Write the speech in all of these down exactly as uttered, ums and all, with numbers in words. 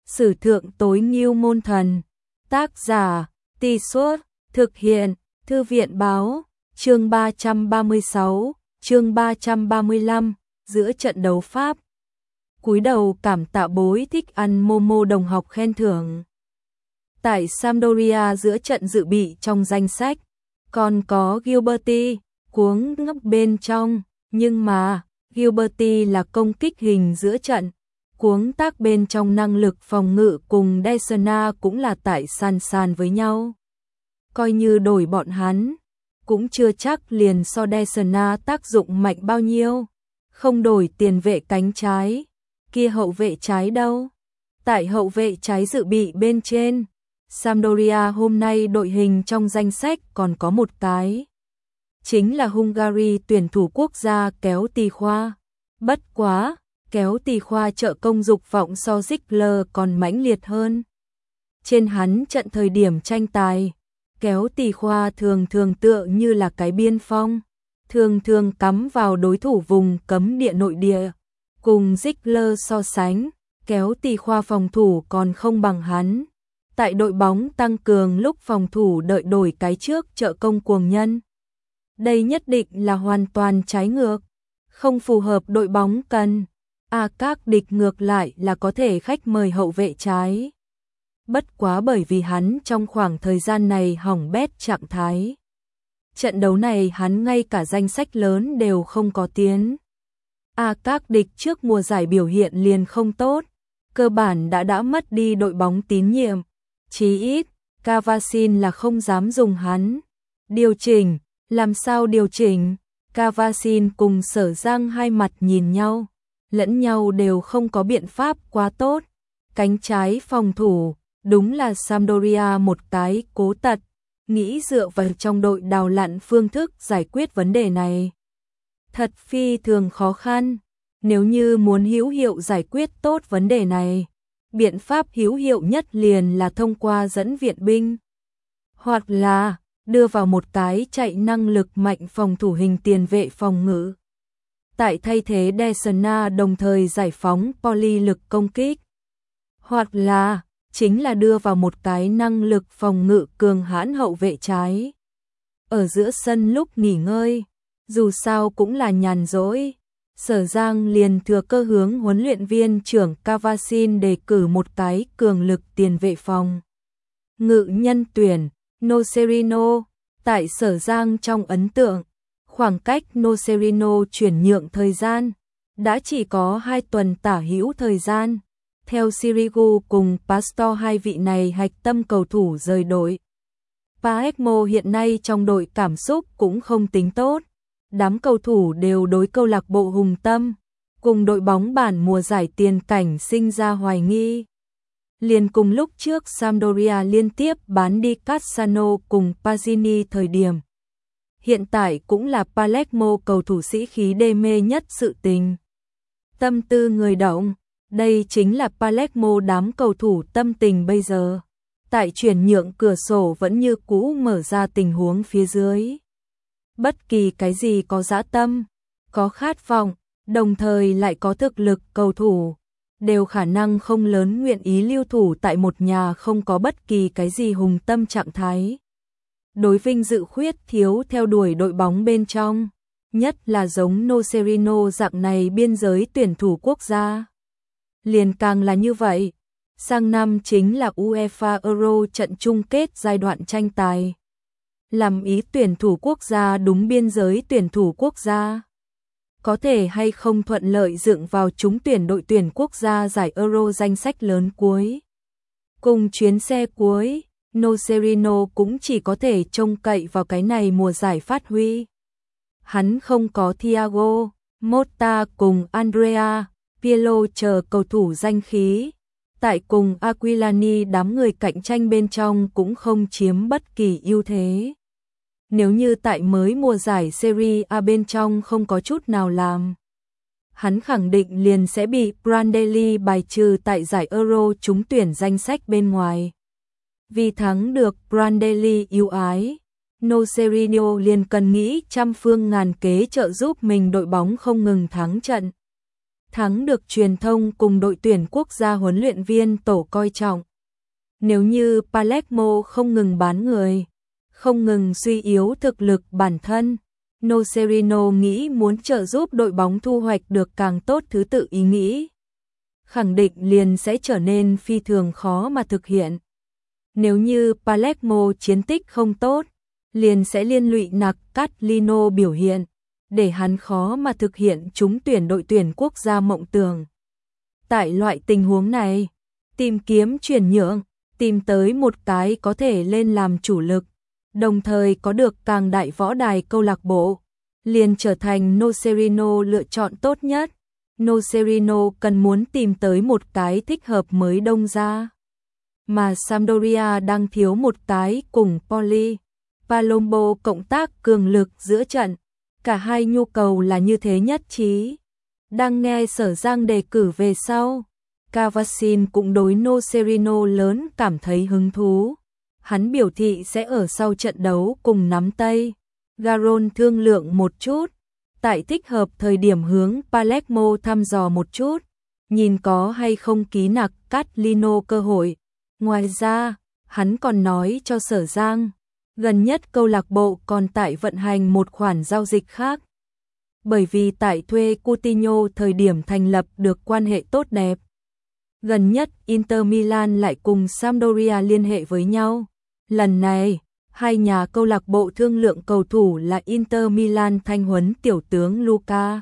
Sử thượng tối ngưu môn thần. Tác giả, Tì Suốt, thực hiện, Thư viện báo, chương ba trăm ba mươi sáu, chương ba trăm ba mươi lăm, giữa trận đấu Pháp. Cúi đầu cảm tạ bối thích ăn Momo đồng học khen thưởng. Tại Sampdoria giữa trận dự bị trong danh sách, còn có Gilberti, cuống ngấp bên trong, nhưng mà, Gilberti là công kích hình giữa trận. Cuống tác bên trong năng lực phòng ngự cùng Desna cũng là tại sàn sàn với nhau. Coi như đổi bọn hắn, cũng chưa chắc liền so Desna tác dụng mạnh bao nhiêu. Không đổi tiền vệ cánh trái, kia hậu vệ trái đâu. Tại hậu vệ trái dự bị bên trên, Sampdoria hôm nay đội hình trong danh sách còn có một cái. Chính là Hungary tuyển thủ quốc gia Kéo Tì Khoa. Bất quá, Kéo Tì Khoa trợ công dục vọng so Ziegler còn mãnh liệt hơn. Trên hắn trận thời điểm tranh tài, Kéo Tì Khoa thường thường tựa như là cái biên phong, thường thường cắm vào đối thủ vùng cấm địa nội địa. Cùng Ziegler so sánh, Kéo Tì Khoa phòng thủ còn không bằng hắn. Tại đội bóng tăng cường lúc phòng thủ đợi đổi cái trước trợ công cuồng nhân. Đây nhất định là hoàn toàn trái ngược, không phù hợp đội bóng cần. À các địch ngược lại là có thể khách mời hậu vệ trái. Bất quá bởi vì hắn trong khoảng thời gian này hỏng bét trạng thái. Trận đấu này hắn ngay cả danh sách lớn đều không có tiến. À các địch trước mùa giải biểu hiện liền không tốt, cơ bản đã đã mất đi đội bóng tín nhiệm. Chí ít, Cavasin là không dám dùng hắn. Điều chỉnh, làm sao điều chỉnh? Cavasin cùng Sở Giang hai mặt nhìn nhau, lẫn nhau đều không có biện pháp quá tốt. Cánh trái phòng thủ, đúng là Sampdoria một cái cố tật, nghĩ dựa vào trong đội đào lặn phương thức giải quyết vấn đề này. Thật phi thường khó khăn, nếu như muốn hữu hiệu giải quyết tốt vấn đề này. Biện pháp hữu hiệu nhất liền là thông qua dẫn viện binh, hoặc là đưa vào một cái chạy năng lực mạnh phòng thủ hình tiền vệ phòng ngự. Tại thay thế Desna đồng thời giải phóng Poli lực công kích, hoặc là chính là đưa vào một cái năng lực phòng ngự cường hãn hậu vệ trái. Ở giữa sân lúc nghỉ ngơi, dù sao cũng là nhàn rỗi. Sở Giang liền thừa cơ hướng huấn luyện viên trưởng Cavasin đề cử một cái cường lực tiền vệ phòng ngự nhân tuyển, Nocerino. Tại Sở Giang trong ấn tượng, khoảng cách Nocerino chuyển nhượng thời gian đã chỉ có hai tuần tả hữu thời gian. Theo Sirigu cùng Pastor hai vị này hạch tâm cầu thủ rời đội. Palermo hiện nay trong đội cảm xúc cũng không tính tốt. Đám cầu thủ đều đối câu lạc bộ hùng tâm, cùng đội bóng bản mùa giải tiền cảnh sinh ra hoài nghi. Liền cùng lúc trước Sampdoria liên tiếp bán đi Cassano cùng Pazzini thời điểm. Hiện tại cũng là Palermo cầu thủ sĩ khí đê mê nhất sự tình. Tâm tư người động, đây chính là Palermo đám cầu thủ tâm tình bây giờ. Tại chuyển nhượng cửa sổ vẫn như cũ mở ra tình huống phía dưới. Bất kỳ cái gì có dã tâm, có khát vọng, đồng thời lại có thực lực cầu thủ, đều khả năng không lớn nguyện ý lưu thủ tại một nhà không có bất kỳ cái gì hùng tâm trạng thái. Đối vinh dự khuyết thiếu theo đuổi đội bóng bên trong, nhất là giống Nocerino dạng này biên giới tuyển thủ quốc gia. Liền càng là như vậy, sang năm chính là UEFA Euro trận chung kết giai đoạn tranh tài. Làm ý tuyển thủ quốc gia đúng biên giới tuyển thủ quốc gia. Có thể hay không thuận lợi dựng vào trúng tuyển đội tuyển quốc gia giải Euro danh sách lớn cuối. Cùng chuyến xe cuối, Nocerino cũng chỉ có thể trông cậy vào cái này mùa giải phát huy. Hắn không có Thiago, Motta cùng Andrea Pirlo chờ cầu thủ danh khí. Tại cùng Aquilani đám người cạnh tranh bên trong cũng không chiếm bất kỳ ưu thế. Nếu như tại mới mùa giải Serie A bên trong không có chút nào làm, hắn khẳng định liền sẽ bị Prandelli bài trừ tại giải Euro trúng tuyển danh sách bên ngoài. Vì thắng được Prandelli ưu ái, Nocerino liền cần nghĩ trăm phương ngàn kế trợ giúp mình đội bóng không ngừng thắng trận. thắng được truyền thông cùng đội tuyển quốc gia huấn luyện viên tổ coi trọng. Nếu như Palermo không ngừng bán người, không ngừng suy yếu thực lực bản thân, Nocerino nghĩ muốn trợ giúp đội bóng thu hoạch được càng tốt thứ tự ý nghĩ, khẳng định liền sẽ trở nên phi thường khó mà thực hiện. Nếu như Palermo chiến tích không tốt, liền sẽ liên lụy nặc Catlino biểu hiện, để hắn khó mà thực hiện trúng tuyển đội tuyển quốc gia mộng tưởng. Tại loại tình huống này, tìm kiếm chuyển nhượng, tìm tới một cái có thể lên làm chủ lực, đồng thời có được càng đại võ đài câu lạc bộ, liền trở thành Nocerino lựa chọn tốt nhất. Nocerino cần muốn tìm tới một cái thích hợp mới đông ra. Mà Sampdoria đang thiếu một cái cùng Poli, Palombo cộng tác cường lực giữa trận. Cả hai nhu cầu là như thế nhất trí. Đang nghe Sở Giang đề cử về sau, Cavasin cũng đối Nocerino lớn cảm thấy hứng thú. Hắn biểu thị sẽ ở sau trận đấu cùng nắm tay Garon thương lượng một chút, tại thích hợp thời điểm hướng Palermo thăm dò một chút, nhìn có hay không ký nặc Catlino cơ hội. Ngoài ra, hắn còn nói cho Sở Giang, gần nhất câu lạc bộ còn tại vận hành một khoản giao dịch khác. Bởi vì tại thuê Coutinho thời điểm thành lập được quan hệ tốt đẹp. Gần nhất Inter Milan lại cùng Sampdoria liên hệ với nhau. Lần này, hai nhà câu lạc bộ thương lượng cầu thủ là Inter Milan thanh huấn tiểu tướng Luca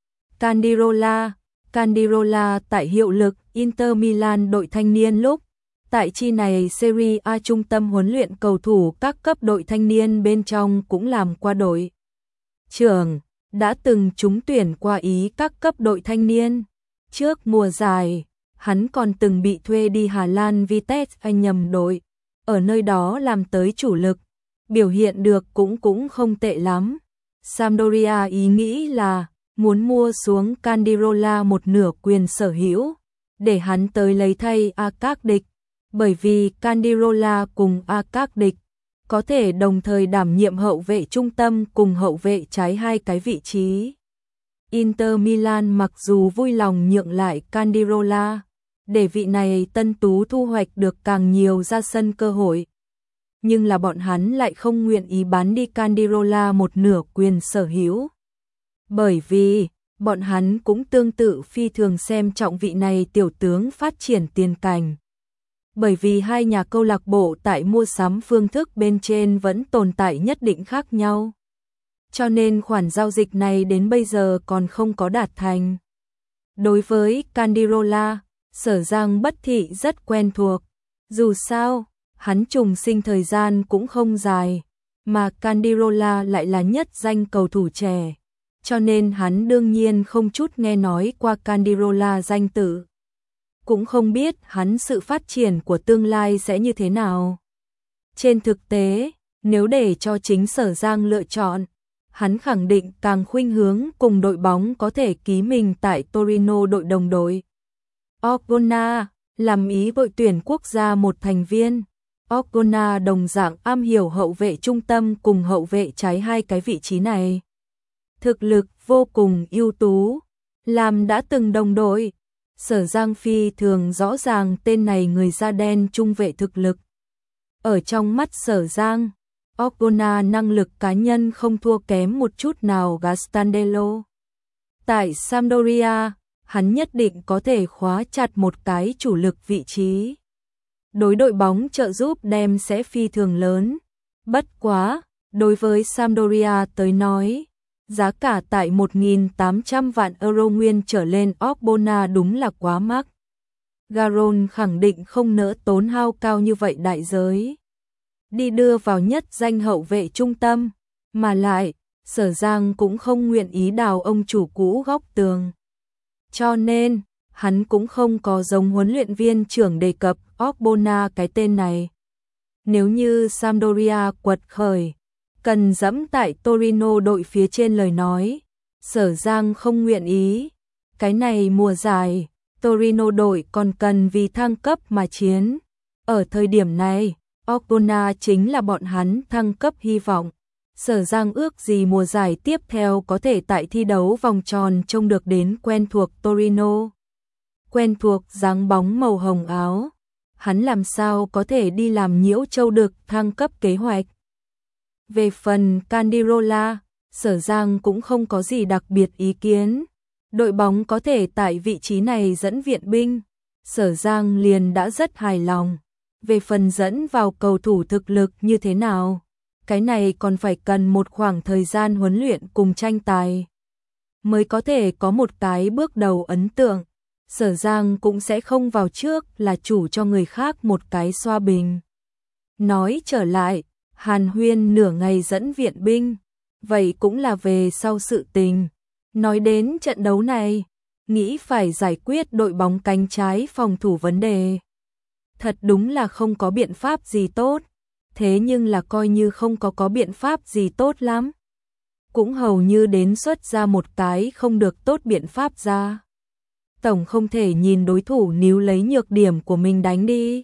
Candirola. Candirola tại hiệu lực Inter Milan đội thanh niên lúc. Tại chi này Serie A trung tâm huấn luyện cầu thủ các cấp đội thanh niên bên trong cũng làm qua đội trưởng, đã từng trúng tuyển qua Ý các cấp đội thanh niên. Trước mùa giải, hắn còn từng bị thuê đi Hà Lan Vitesse Anh nhầm đội, ở nơi đó làm tới chủ lực, biểu hiện được cũng cũng không tệ lắm. Sampdoria ý nghĩ là muốn mua xuống Candirola một nửa quyền sở hữu, để hắn tới lấy thay A các địch. Bởi vì Candirola cùng A các địch có thể đồng thời đảm nhiệm hậu vệ trung tâm cùng hậu vệ trái hai cái vị trí. Inter Milan mặc dù vui lòng nhượng lại Candirola, để vị này tân tú thu hoạch được càng nhiều ra sân cơ hội. Nhưng là bọn hắn lại không nguyện ý bán đi Candirola một nửa quyền sở hữu. Bởi vì, bọn hắn cũng tương tự phi thường xem trọng vị này tiểu tướng phát triển tiền cảnh. Bởi vì hai nhà câu lạc bộ tại mua sắm phương thức bên trên vẫn tồn tại nhất định khác nhau. Cho nên khoản giao dịch này đến bây giờ còn không có đạt thành. Đối với Candirola, Sở Giang Bất Thị rất quen thuộc. Dù sao, hắn trùng sinh thời gian cũng không dài, mà Candirola lại là nhất danh cầu thủ trẻ. Cho nên hắn đương nhiên không chút nghe nói qua Candirola danh tự. Cũng không biết hắn sự phát triển của tương lai sẽ như thế nào. Trên thực tế, nếu để cho chính Sở Giang lựa chọn, hắn khẳng định càng khuynh hướng cùng đội bóng có thể ký mình tại Torino đội đồng đội. Orgona, làm Ý đội tuyển quốc gia một thành viên. Orgona đồng dạng am hiểu hậu vệ trung tâm cùng hậu vệ trái hai cái vị trí này. Thực lực vô cùng ưu tú, làm đã từng đồng đội. Sở Giang phi thường rõ ràng tên này người da đen trung vệ thực lực. Ở trong mắt Sở Giang, Orgona năng lực cá nhân không thua kém một chút nào Gastandello. Tại Sampdoria, hắn nhất định có thể khóa chặt một cái chủ lực vị trí. Đối đội bóng trợ giúp đem sẽ phi thường lớn. Bất quá, đối với Sampdoria tới nói, giá cả tại một nghìn tám trăm vạn euro nguyên trở lên Orgona đúng là quá mắc. Garon khẳng định không nỡ tốn hao cao như vậy đại giới. Đi đưa vào nhất danh hậu vệ trung tâm, mà lại, Sở Giang cũng không nguyện ý đào ông chủ cũ góc tường. Cho nên, hắn cũng không có giống huấn luyện viên trưởng đề cập Orgona cái tên này. Nếu như Sampdoria quật khởi, cần dẫm tại Torino đội phía trên lời nói, Sở Giang không nguyện ý. Cái này mùa giải, Torino đội còn cần vì thăng cấp mà chiến. Ở thời điểm này, Orgona chính là bọn hắn thăng cấp hy vọng. Sở Giang ước gì mùa giải tiếp theo có thể tại thi đấu vòng tròn trông được đến quen thuộc Torino. Quen thuộc dáng bóng màu hồng áo. Hắn làm sao có thể đi làm nhiễu châu được thăng cấp kế hoạch. Về phần Candirola, Sở Giang cũng không có gì đặc biệt ý kiến. Đội bóng có thể tại vị trí này dẫn viện binh, Sở Giang liền đã rất hài lòng. Về phần dẫn vào cầu thủ thực lực như thế nào, cái này còn phải cần một khoảng thời gian huấn luyện cùng tranh tài mới có thể có một cái bước đầu ấn tượng. Sở Giang cũng sẽ không vào trước là chủ cho người khác một cái xoa bình. Nói trở lại, hàn huyên nửa ngày dẫn viện binh, vậy cũng là về sau sự tình. Nói đến trận đấu này, nghĩ phải giải quyết đội bóng cánh trái phòng thủ vấn đề. Thật đúng là không có biện pháp gì tốt, thế nhưng là coi như không có có biện pháp gì tốt lắm. Cũng hầu như đến xuất ra một cái không được tốt biện pháp ra. Tổng không thể nhìn đối thủ níu lấy nhược điểm của mình đánh đi.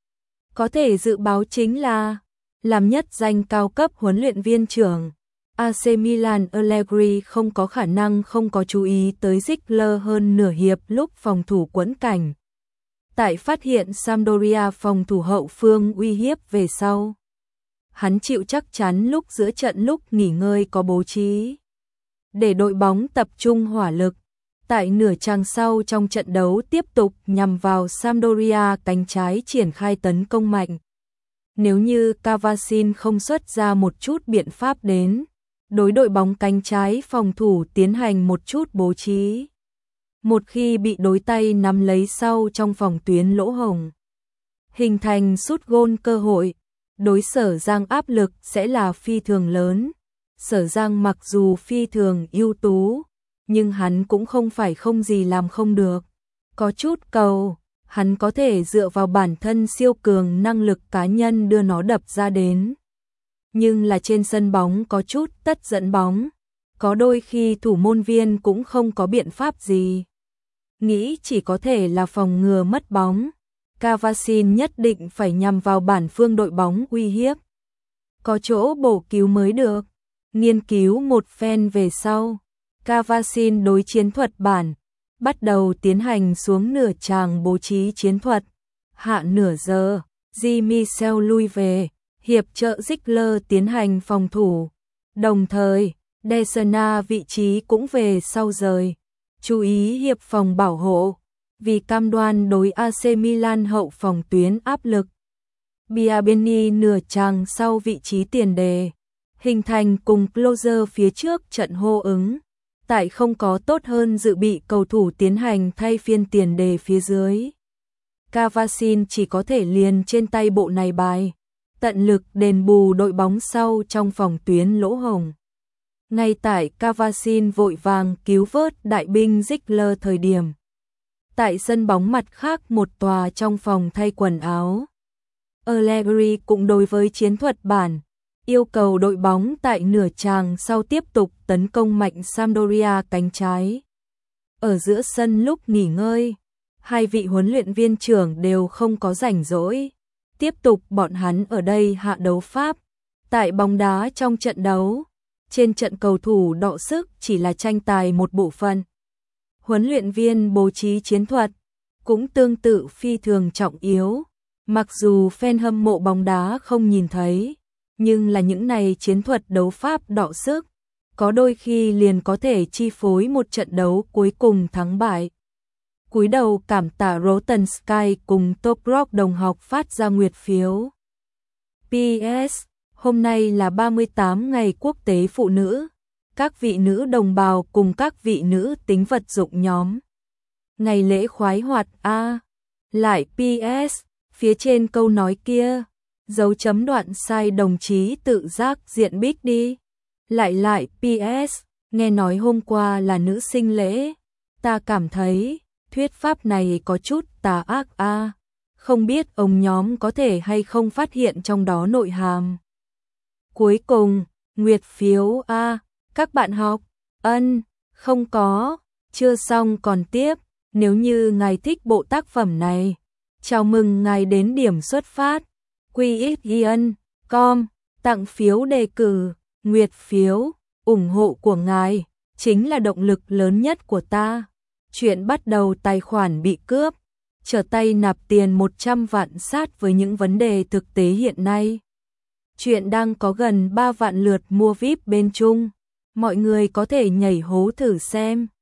Có thể dự báo chính là làm nhất danh cao cấp huấn luyện viên trưởng a xê Milan Allegri không có khả năng không có chú ý tới Ziegler hơn nửa hiệp lúc phòng thủ quẫn cảnh. Tại phát hiện Sampdoria phòng thủ hậu phương uy hiếp về sau, hắn chịu chắc chắn lúc giữa trận lúc nghỉ ngơi có bố trí để đội bóng tập trung hỏa lực. Tại nửa trang sau trong trận đấu tiếp tục nhằm vào Sampdoria cánh trái triển khai tấn công mạnh. Nếu như Cavasin không xuất ra một chút biện pháp đến, đối đội bóng cánh trái phòng thủ tiến hành một chút bố trí. Một khi bị đối tay nắm lấy sau trong phòng tuyến lỗ hổng, hình thành sút gôn cơ hội, đối Sở Giang áp lực sẽ là phi thường lớn. Sở Giang mặc dù phi thường ưu tú, nhưng hắn cũng không phải không gì làm không được. Có chút cầu, hắn có thể dựa vào bản thân siêu cường năng lực cá nhân đưa nó đập ra đến. Nhưng là trên sân bóng có chút tất dẫn bóng, có đôi khi thủ môn viên cũng không có biện pháp gì. Nghĩ chỉ có thể là phòng ngừa mất bóng. Cavasin nhất định phải nhằm vào bản phương đội bóng uy hiếp. Có chỗ bổ cứu mới được. Nghiên cứu một phen về sau, Cavasin đối chiến thuật bản, bắt đầu tiến hành xuống nửa tràng bố trí chiến thuật. Hạ nửa giờ, Jean-Michel lui về, hiệp trợ Ziegler tiến hành phòng thủ. Đồng thời, Desena vị trí cũng về sau rời, chú ý hiệp phòng bảo hộ, vì cam đoan đối a xê Milan hậu phòng tuyến áp lực. Biabini nửa tràng sau vị trí tiền đề, hình thành cùng closer phía trước trận hô ứng. Tại không có tốt hơn dự bị cầu thủ tiến hành thay phiên tiền đề phía dưới, Cavasin chỉ có thể liền trên tay bộ này bài, tận lực đền bù đội bóng sau trong phòng tuyến lỗ hổng. Ngay tại Cavasin vội vàng cứu vớt đại binh Ziegler thời điểm, tại sân bóng mặt khác một tòa trong phòng thay quần áo, Allegri cũng đối với chiến thuật bản, yêu cầu đội bóng tại nửa tràng sau tiếp tục tấn công mạnh Sampdoria cánh trái. Ở giữa sân lúc nghỉ ngơi, hai vị huấn luyện viên trưởng đều không có rảnh rỗi. Tiếp tục bọn hắn ở đây hạ đấu pháp. Tại bóng đá trong trận đấu, trên trận cầu thủ đọ sức chỉ là tranh tài một bộ phận. Huấn luyện viên bố trí chiến thuật cũng tương tự phi thường trọng yếu. Mặc dù fan hâm mộ bóng đá không nhìn thấy, nhưng là những này chiến thuật đấu pháp đọ sức, có đôi khi liền có thể chi phối một trận đấu cuối cùng thắng bại. Cúi đầu cảm tạ Rotten Sky cùng Top Rock đồng học phát ra nguyệt phiếu. pê ét. Hôm nay là ba mươi tám ngày quốc tế phụ nữ. Các vị nữ đồng bào cùng các vị nữ tính vật dụng nhóm. Ngày lễ khoái hoạt a. Lại pê ét. Phía trên câu nói kia, dấu chấm đoạn sai đồng chí tự giác diện bích đi. Lại lại pê ét. Nghe nói hôm qua là nữ sinh lễ. Ta cảm thấy thuyết pháp này có chút tà ác a. À. Không biết ông nhóm có thể hay không phát hiện trong đó nội hàm. Cuối cùng, nguyệt phiếu a. À. Các bạn học, ân, không có, chưa xong còn tiếp. Nếu như ngài thích bộ tác phẩm này, chào mừng ngài đến điểm xuất phát. quy ích i en chấm com, tặng phiếu đề cử. Nguyệt phiếu, ủng hộ của ngài chính là động lực lớn nhất của ta. Chuyện bắt đầu tài khoản bị cướp, trở tay nạp tiền một trăm vạn sát với những vấn đề thực tế hiện nay. Chuyện đang có gần ba vạn lượt mua vi ai pi bên Trung. Mọi người có thể nhảy hố thử xem.